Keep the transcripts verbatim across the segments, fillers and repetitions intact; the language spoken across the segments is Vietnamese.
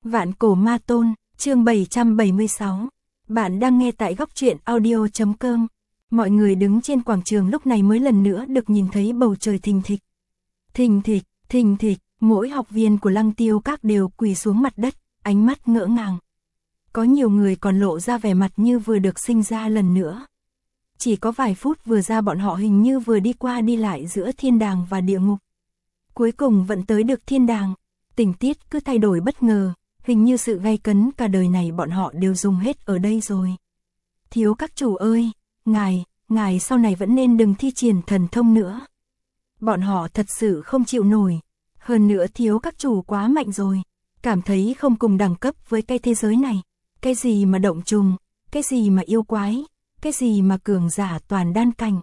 Vạn cổ ma tôn, chương bảy trăm bảy mươi sáu. Bạn đang nghe tại góc truyện audio chấm com. Mọi người đứng trên quảng trường lúc này mới lần nữa được nhìn thấy bầu trời thình thịch. Thình thịch, thình thịch, mỗi học viên của Lăng Tiêu Các đều quỳ xuống mặt đất, ánh mắt ngỡ ngàng. Có nhiều người còn lộ ra vẻ mặt như vừa được sinh ra lần nữa. Chỉ có vài phút vừa ra bọn họ hình như vừa đi qua đi lại giữa thiên đàng và địa ngục. Cuối cùng vẫn tới được thiên đàng, tình tiết cứ thay đổi bất ngờ, hình như sự gay cấn cả đời này bọn họ đều dùng hết ở đây rồi. Thiếu các chủ ơi, ngài, ngài sau này vẫn nên đừng thi triển thần thông nữa. Bọn họ thật sự không chịu nổi, hơn nữa thiếu các chủ quá mạnh rồi, cảm thấy không cùng đẳng cấp với cái thế giới này. Cái gì mà động trùng, cái gì mà yêu quái, cái gì mà cường giả toàn đan cảnh.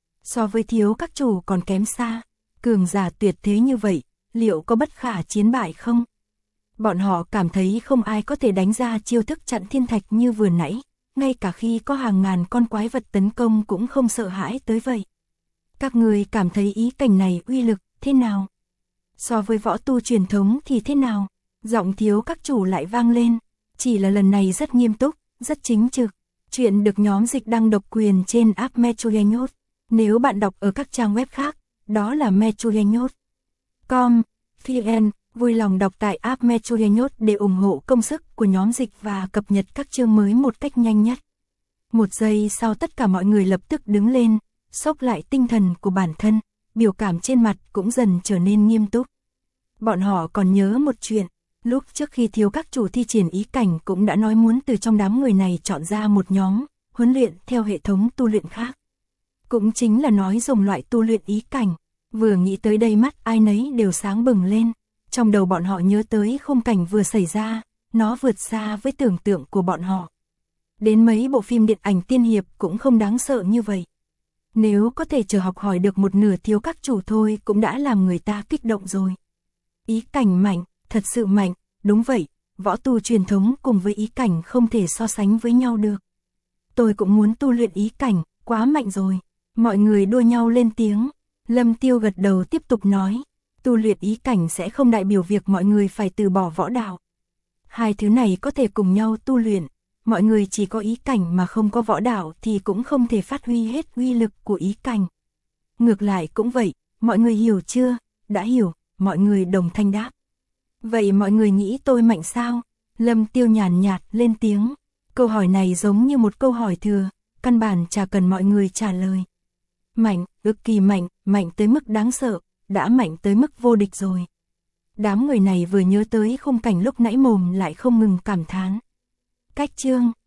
So với thiếu các chủ còn kém xa, cường giả tuyệt thế như vậy, liệu có bất khả chiến bại không? Bọn họ cảm thấy không ai có thể đánh ra chiêu thức chặn thiên thạch như vừa nãy, ngay cả khi có hàng ngàn con quái vật tấn công cũng không sợ hãi tới vậy. Các người cảm thấy ý cảnh này uy lực thế nào? So với võ tu truyền thống thì thế nào? Giọng thiếu các chủ lại vang lên, chỉ là lần này rất nghiêm túc, rất chính trực. Chuyện được nhóm dịch đăng độc quyền trên app Metroyenyot. Nếu bạn đọc ở các trang web khác, đó là Metroyenyot chấm com, vn, vui lòng đọc tại app Metroyenyot để ủng hộ công sức của nhóm dịch và cập nhật các chương mới một cách nhanh nhất. Một giây sau tất cả mọi người lập tức đứng lên, xốc lại tinh thần của bản thân, biểu cảm trên mặt cũng dần trở nên nghiêm túc. Bọn họ còn nhớ một chuyện, lúc trước khi thiếu các chủ thi triển ý cảnh cũng đã nói muốn từ trong đám người này chọn ra một nhóm, huấn luyện theo hệ thống tu luyện khác. Cũng chính là nói dùng loại tu luyện ý cảnh, vừa nghĩ tới đây mắt ai nấy đều sáng bừng lên. Trong đầu bọn họ nhớ tới khung cảnh vừa xảy ra, nó vượt xa với tưởng tượng của bọn họ. Đến mấy bộ phim điện ảnh tiên hiệp cũng không đáng sợ như vậy. Nếu có thể chờ học hỏi được một nửa thiếu các chủ thôi cũng đã làm người ta kích động rồi. Ý cảnh mạnh, thật sự mạnh, đúng vậy, võ tu truyền thống cùng với ý cảnh không thể so sánh với nhau được. Tôi cũng muốn tu luyện ý cảnh, quá mạnh rồi. Mọi người đua nhau lên tiếng, Lâm Tiêu gật đầu tiếp tục nói. Tu luyện ý cảnh sẽ không đại biểu việc mọi người phải từ bỏ võ đạo. Hai thứ này có thể cùng nhau tu luyện, mọi người chỉ có ý cảnh mà không có võ đạo thì cũng không thể phát huy hết uy lực của ý cảnh. Ngược lại cũng vậy, mọi người hiểu chưa? Đã hiểu, mọi người đồng thanh đáp. Vậy mọi người nghĩ tôi mạnh sao? Lâm Tiêu nhàn nhạt lên tiếng. Câu hỏi này giống như một câu hỏi thừa, căn bản chả cần mọi người trả lời. Mạnh, cực kỳ mạnh, mạnh tới mức đáng sợ. Đã mạnh tới mức vô địch rồi. Đám người này vừa nhớ tới khung cảnh lúc nãy mồm lại không ngừng cảm thán. Cách chương,